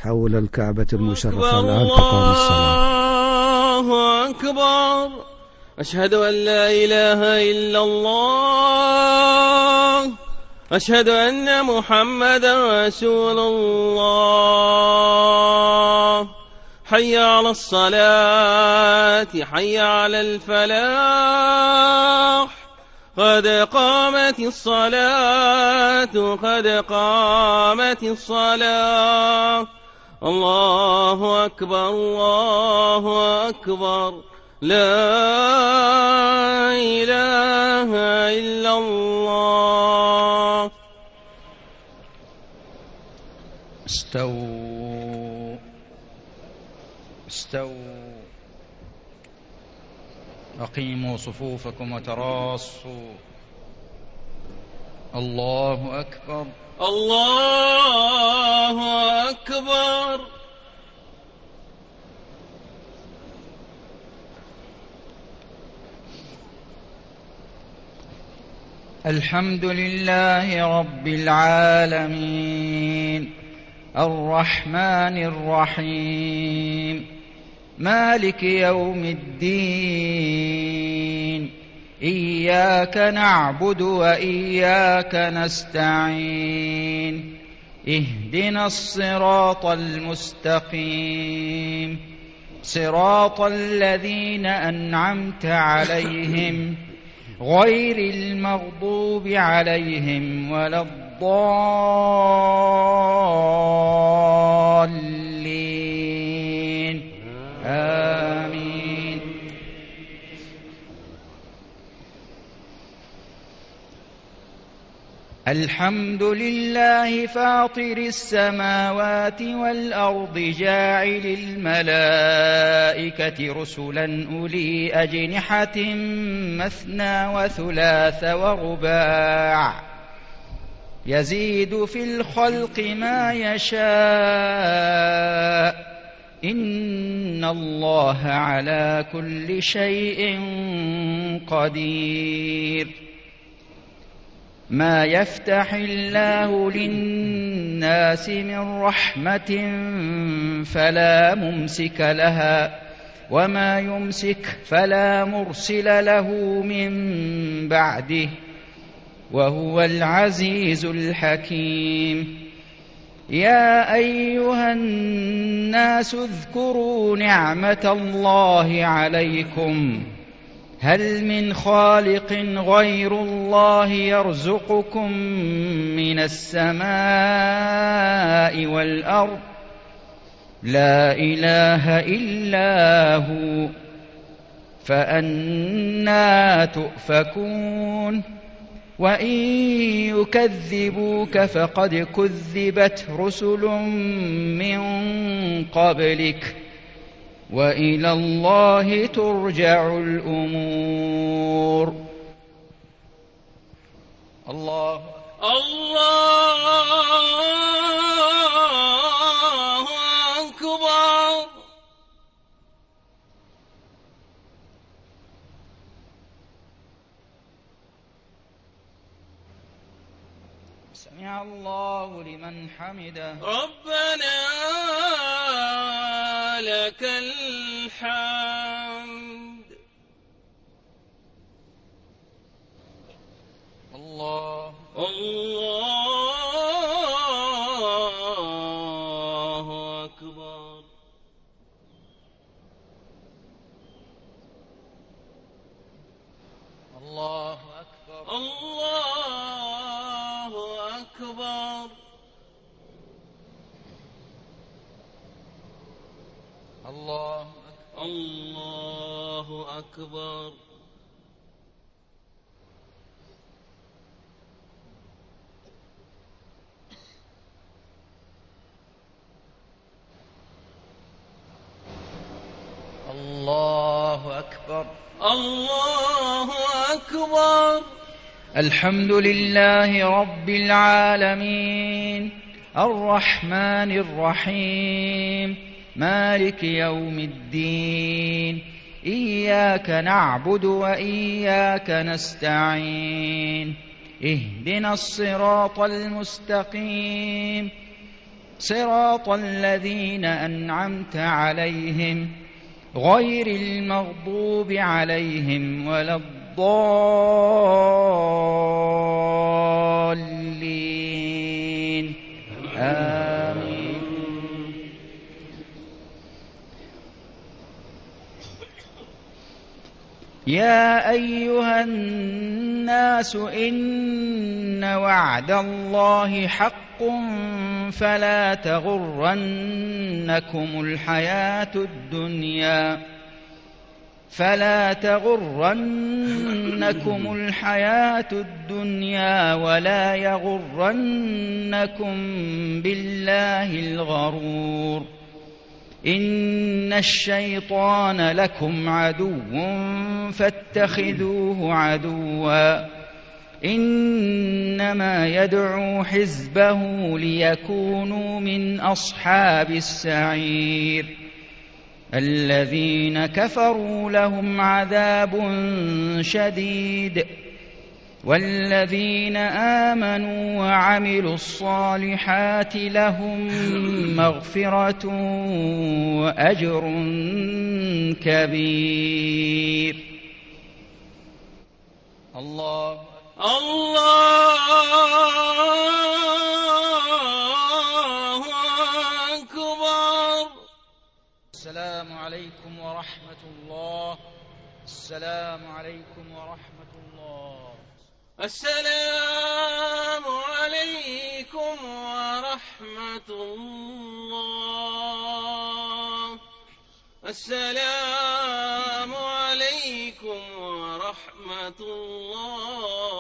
حول الكعبة المشرفة. الآن تقام الصلاة. الله أكبر. أشهد أن لا إله إلا الله. أشهد أن محمدا رسول الله. حي على الصلاة، حي على الفلاح، قد قامت الصلاة، قد قامت الصلاة. الله أكبر، الله أكبر، لا إله إلا الله. استووا استووا، أقيموا صفوفكم وتراصوا. الله أكبر، الله أكبر. الحمد لله رب العالمين، الرحمن الرحيم، مالك يوم الدين، إياك نعبد وإياك نستعين، اهدنا الصراط المستقيم، صراط الذين أنعمت عليهم غير المغضوب عليهم ولا الضالين، آمين. الحمد لله فاطر السماوات والأرض، جاعل الملائكة رسلا أولي أجنحة مثنى وثلاث ورباع، يزيد في الخلق ما يشاء، إن الله على كل شيء قدير. ما يفتح الله للناس من رحمة فلا ممسك لها، وما يمسك فلا مرسل له من بعده، وهو العزيز الحكيم. يا أيها الناس اذكروا نعمة الله عليكم، هل من خالق غير الله يرزقكم من السماء والأرض؟ لا إله إلا هو، فأنى تؤفكون؟ وإن يكذبوك فقد كذبت رسل من قبلك، وإلى الله ترجع الأمور. الله أكبر. سمع الله لمن حمده. ربنا لك الحمد. الله أكبر. الله أكبر. الله أكبر. الله أكبر. الله أكبر. الله أكبر. الحمد لله رب العالمين، الرحمن الرحيم، مالك يوم الدين، إياك نعبد وإياك نستعين، اهدنا الصراط المستقيم، صراط الذين أنعمت عليهم غير المغضوب عليهم ولا الضالين آمين. يا أيها الناس إن وعد الله حق فلا تغرنكم الحياة الدنيا ولا يغرنكم بالله الغرور. إن الشيطان لكم عدو فاتخذوه عدوا إنما يدعو حزبه ليكونوا من أصحاب السعير. الذين كفروا لهم عذاب شديد والذين آمنوا وعملوا الصالحات لهم مغفرة وأجر كبير. الله أكبر. السلام عليكم ورحمة الله. السلام عليكم ورحمة الله. السلام عليكم ورحمة الله. السلام عليكم ورحمة الله.